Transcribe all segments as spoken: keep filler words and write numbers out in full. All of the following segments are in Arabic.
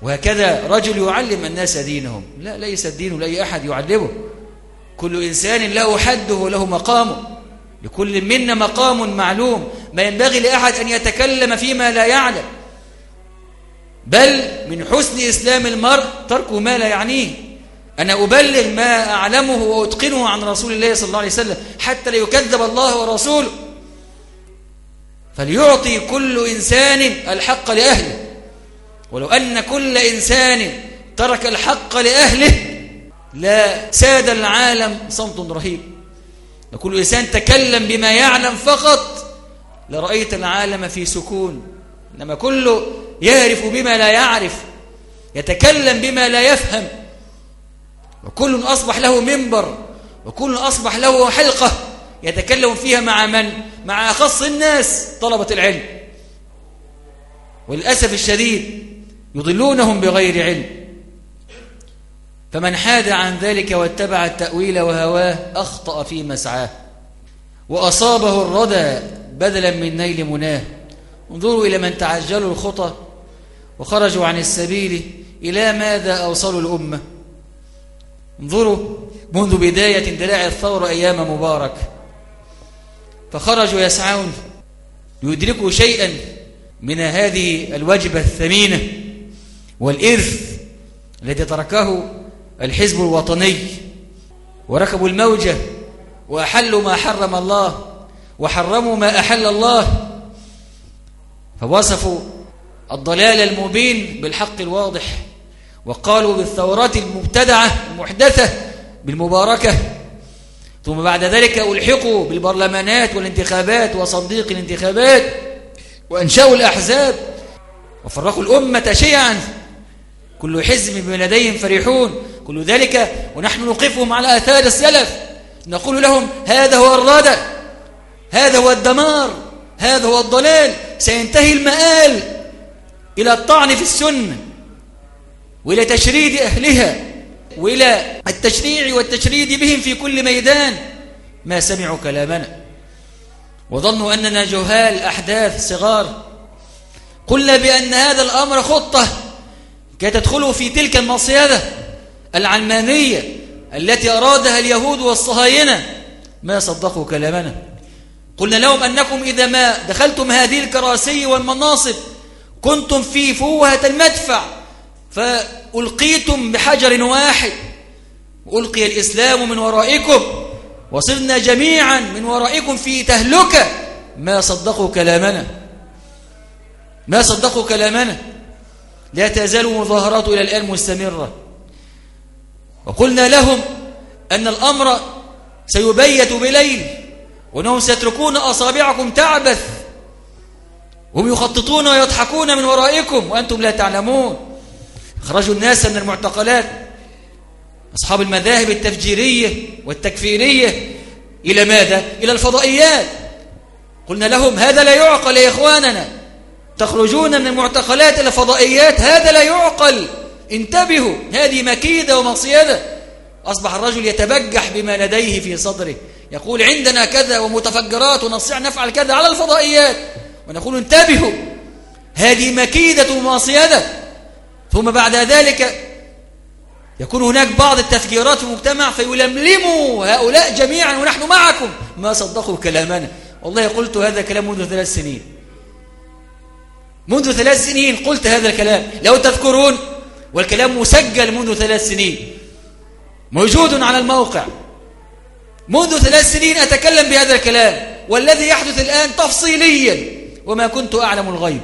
وهكذا رجل يعلم الناس دينهم. لا، ليس الدين لأي أحد يعلمه، كل إنسان له حده وله مقامه، لكل منا مقام معلوم، ما ينبغي لأحد أن يتكلم فيما لا يعلم، بل من حسن إسلام المرء ترك ما لا يعنيه. أنا أبلغ ما أعلمه وأتقنه عن رسول الله صلى الله عليه وسلم حتى لا يكذب الله ورسوله. فليعطي كل إنسان الحق لأهله، ولو أن كل إنسان ترك الحق لأهله لا ساد العالم صمت رهيب. وكل إنسان تكلم بما يعلم فقط لرأيت العالم في سكون، إنما كله يعرف بما لا يعرف، يتكلم بما لا يفهم، وكل أصبح له منبر، وكل أصبح له حلقة يتكلم فيها مع من؟ مع أخص الناس، طلبة العلم. وللأسف الشديد يضلونهم بغير علم. فمن حاد عن ذلك واتبع التأويل وهواه أخطأ في مسعاه، وأصابه الردى بدلا من نيل مناه. انظروا إلى من تعجلوا الخطى وخرجوا عن السبيل، إلى ماذا أوصلوا الأمة. انظروا منذ بداية اندلاع الثورة أيام مبارك، فخرجوا يسعون ليدركوا شيئا من هذه الوجبة الثمينة والإرث الذي تركه الحزب الوطني، وركبوا الموجة وأحلوا ما حرم الله وحرموا ما أحل الله، فوصفوا الضلال المبين بالحق الواضح، وقالوا بالثورات المبتدعة المحدثة بالمباركة. ثم بعد ذلك ألحقوا بالبرلمانات والانتخابات وصنديق الانتخابات، وأنشأوا الأحزاب وفرقوا الأمة شيعا، كل حزب بما لديهم فرحون. كل ذلك ونحن نوقفهم على آثار السلف، نقول لهم هذا هو الردى، هذا هو الدمار، هذا هو الضلال. سينتهي المآل إلى الطعن في السنة وإلى تشريد أهلها وإلى التشريع والتشريد بهم في كل ميدان. ما سمعوا كلامنا وظنوا أننا جهال أحداث صغار. قلنا بأن هذا الأمر خطة كي تدخلوا في تلك المصيدة العلمانية التي أرادها اليهود والصهاينة. ما صدقوا كلامنا. قلنا لهم أنكم إذا ما دخلتم هذه الكراسي والمناصب كنتم في فوهة المدفع، فألقيتم بحجر واحد، وألقي الإسلام من ورائكم، وصرنا جميعا من ورائكم في تهلكة. ما صدقوا كلامنا، ما صدقوا كلامنا. لا تزال مظاهرات إلى الآن مستمرة. وقلنا لهم أن الأمر سيبيت بليل، وأنهم سيتركون أصابعكم تعبث، هم يخططون ويضحكون من ورائكم وأنتم لا تعلمون. خرجوا الناس من المعتقلات، أصحاب المذاهب التفجيرية والتكفيرية، إلى ماذا؟ إلى الفضائيات. قلنا لهم هذا لا يعقل يا إخواننا، تخرجون من المعتقلات إلى فضائيات، هذا لا يعقل، انتبهوا، هذه مكيدة ومصيدة. أصبح الرجل يتبجح بما لديه في صدره، يقول عندنا كذا ومتفجرات ونستطيع نفعل كذا على الفضائيات، ونقول انتبهوا، هذه مكيدة ومصيدة. ثم بعد ذلك يكون هناك بعض التفجيرات في المجتمع فيلملموا هؤلاء جميعا ونحن معكم. ما صدقوا كلامنا. والله قلت هذا الكلام منذ ثلاث سنين، منذ ثلاث سنين قلت هذا الكلام لو تذكرون، والكلام مسجل منذ ثلاث سنين موجود على الموقع. منذ ثلاث سنين أتكلم بهذا الكلام، والذي يحدث الآن تفصيليا، وما كنت أعلم الغيب،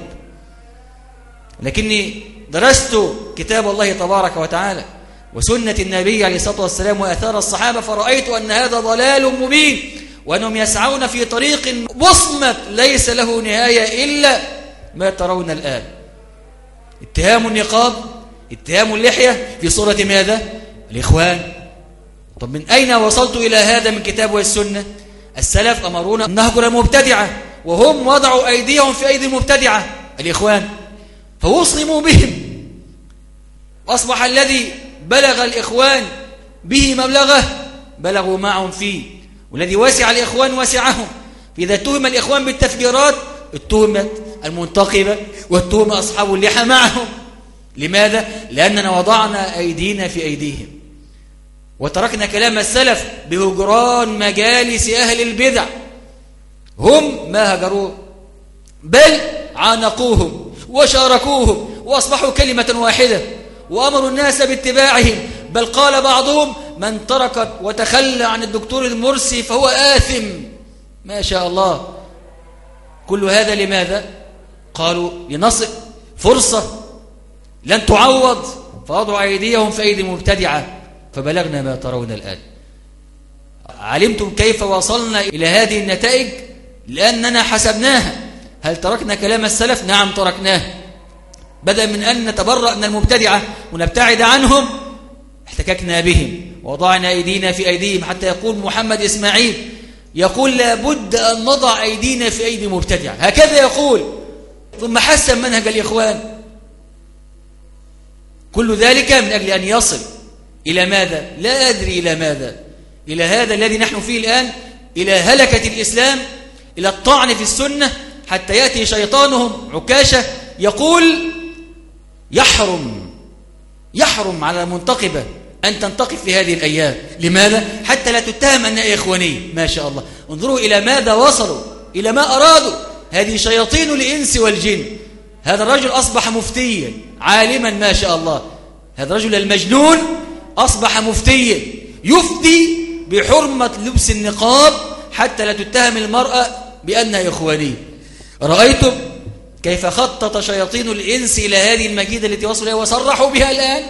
لكني درست كتاب الله تبارك وتعالى وسنة النبي عليه الصلاة والسلام وآثار الصحابة، فرأيت أن هذا ضلال مبين، وأنهم يسعون في طريق مصمت ليس له نهاية إلا ما ترون الآن. اتهام النقاب، اتهام اللحية في صورة ماذا؟ الإخوان. طب من أين وصلت إلى هذا من كتاب والسنة؟ السلف أمرونا أن نهجر المبتدعة، وهم وضعوا أيديهم في أيدي المبتدعة الإخوان، فوصموا بهم. أصبح الذي بلغ الإخوان به مبلغه بلغوا معهم فيه، والذي وسع الإخوان وسعهم. فإذا اتهم الإخوان بالتفجيرات اتهمت المنتقبة واتهم أصحاب اللحى معهم. لماذا؟ لأننا وضعنا أيدينا في أيديهم وتركنا كلام السلف بهجران مجالس أهل البدع. هم ما هجروه بل عانقوهم وشاركوهم وأصبحوا كلمة واحدة وأمروا الناس باتباعهم، بل قال بعضهم من ترك وتخلى عن الدكتور المرسي فهو آثم. ما شاء الله. كل هذا لماذا؟ قالوا لنصل فرصة لن تعوض، فوضعوا أيديهم في أيدي مبتدعة فبلغنا ما ترون الآن. علمتم كيف وصلنا إلى هذه النتائج؟ لأننا حسبناها. هل تركنا كلام السلف؟ نعم تركناه. بدأ من أن نتبرأ من المبتدعة ونبتعد عنهم احتككنا بهم ووضعنا أيدينا في أيديهم، حتى يقول محمد إسماعيل يقول لابد أن نضع أيدينا في أيدي مبتدعة، هكذا يقول. ثم حسن منهج الإخوان. كل ذلك من أجل أن يصل إلى ماذا؟ لا أدري إلى ماذا، إلى هذا الذي نحن فيه الآن، إلى هلكة الإسلام، إلى الطعن في السنة، حتى يأتي شيطانهم عكاشة يقول يحرم يحرم على المنتقبة أن تنتقب في هذه الأيام. لماذا؟ حتى لا تتهم أنها إخوانية. ما شاء الله. انظروا إلى ماذا وصلوا، إلى ما أرادوا. هذه شياطين الإنس والجن. هذا الرجل أصبح مفتيا عالما ما شاء الله. هذا الرجل المجنون أصبح مفتيا يفتي بحرمة لبس النقاب حتى لا تتهم المرأة بأنها إخوانية. رأيتم كيف خطط شياطين الإنس إلى هذه المكيدة التي وصلوا إليها وصرحوا بها الآن؟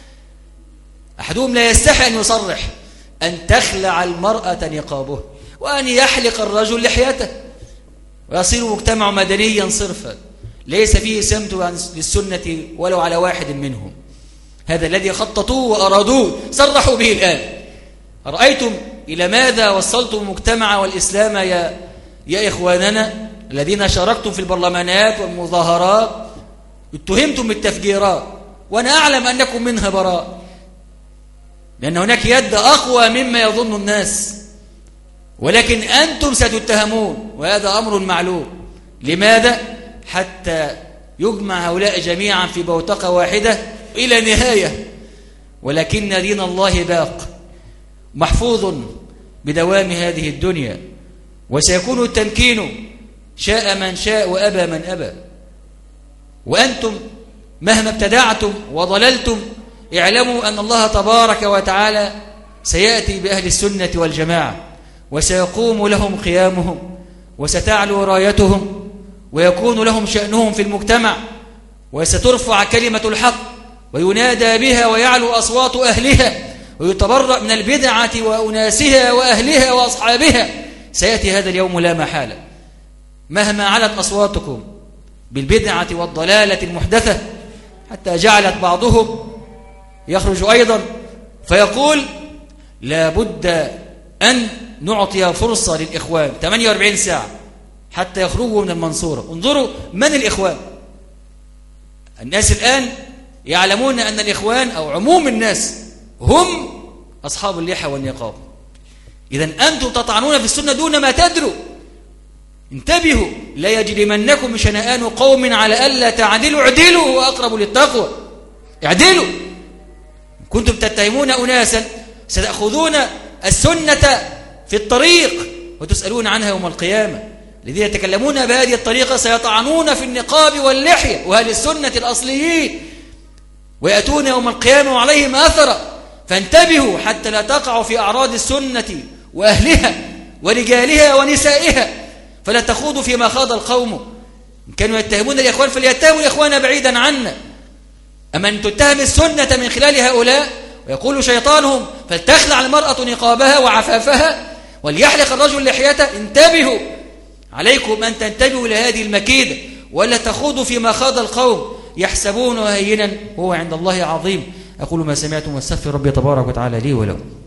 أحدهم لا يستحي أن يصرح أن تخلع المرأة نقابه وأن يحلق الرجل لحيته ويصير مجتمع مدنيا صرفا ليس فيه سمت للسنة ولو على واحد منهم. هذا الذي خططوه وأرادوه صرحوا به الآن. رأيتم إلى ماذا وصلتم المجتمع والإسلام يا, يا إخواننا الذين شاركتم في البرلمانات والمظاهرات؟ اتهمتم بالتفجيرات وأنا أعلم أنكم منها براء، لأن هناك يد أقوى مما يظن الناس، ولكن أنتم ستتهمون وهذا أمر معلوم. لماذا؟ حتى يجمع هؤلاء جميعا في بوتقة واحدة إلى نهاية. ولكن دين الله باق محفوظ بدوام هذه الدنيا، وسيكون التمكين شاء من شاء وأبى من أبى. وأنتم مهما ابتدعتم وضللتم اعلموا أن الله تبارك وتعالى سيأتي بأهل السنة والجماعة وسيقوم لهم قيامهم وستعلو رايتهم ويكون لهم شأنهم في المجتمع وسترفع كلمة الحق وينادى بها ويعلو أصوات أهلها ويتبرأ من البدعة وأناسها وأهلها وأصحابها. سيأتي هذا اليوم لا محالة. مهما علت أصواتكم بالبدعة والضلالة المحدثة حتى جعلت بعضهم يخرج أيضا فيقول لا بد أن نعطي فرصة للإخوان ثمانية وأربعين ساعة حتى يخرجوا من المنصورة. انظروا من الإخوان. الناس الآن يعلمون أن الإخوان أو عموم الناس هم أصحاب اللحى والنقاب. إذن أنتم تطعنون في السنة دون ما تدروا. انتبهوا لا يجرمنكم شنآن قوم على ألا تعدلوا اعدلوا هو أقرب للتقوى. اعدلوا. كنتم تتهمون أناسا ستأخذون السنة في الطريق وتسألون عنها يوم القيامة. الذين يتكلمون بهذه الطريقة سيطعنون في النقاب واللحية وأهل السنة الأصليين ويأتون يوم القيامة وعليهم أثرا. فانتبهوا حتى لا تقعوا في أعراض السنة وأهلها ورجالها ونسائها، فلا تخوضوا فيما خاض القوم. إن كانوا يتهمون الإخوان فليتهموا الإخوان بعيدا عنا. أما أن تتهم السنة من خلال هؤلاء ويقول شيطانهم فلتخلع المرأة نقابها وعفافها وليحلق الرجل لحيته. انتبهوا عليكم أن تنتبهوا لهذه المكيدة ولا تخوضوا فيما خاض القوم يحسبونه هينا وهو عند الله عظيم. أقول ما سمعتم واستغفر ربي تبارك وتعالى لي ولكم.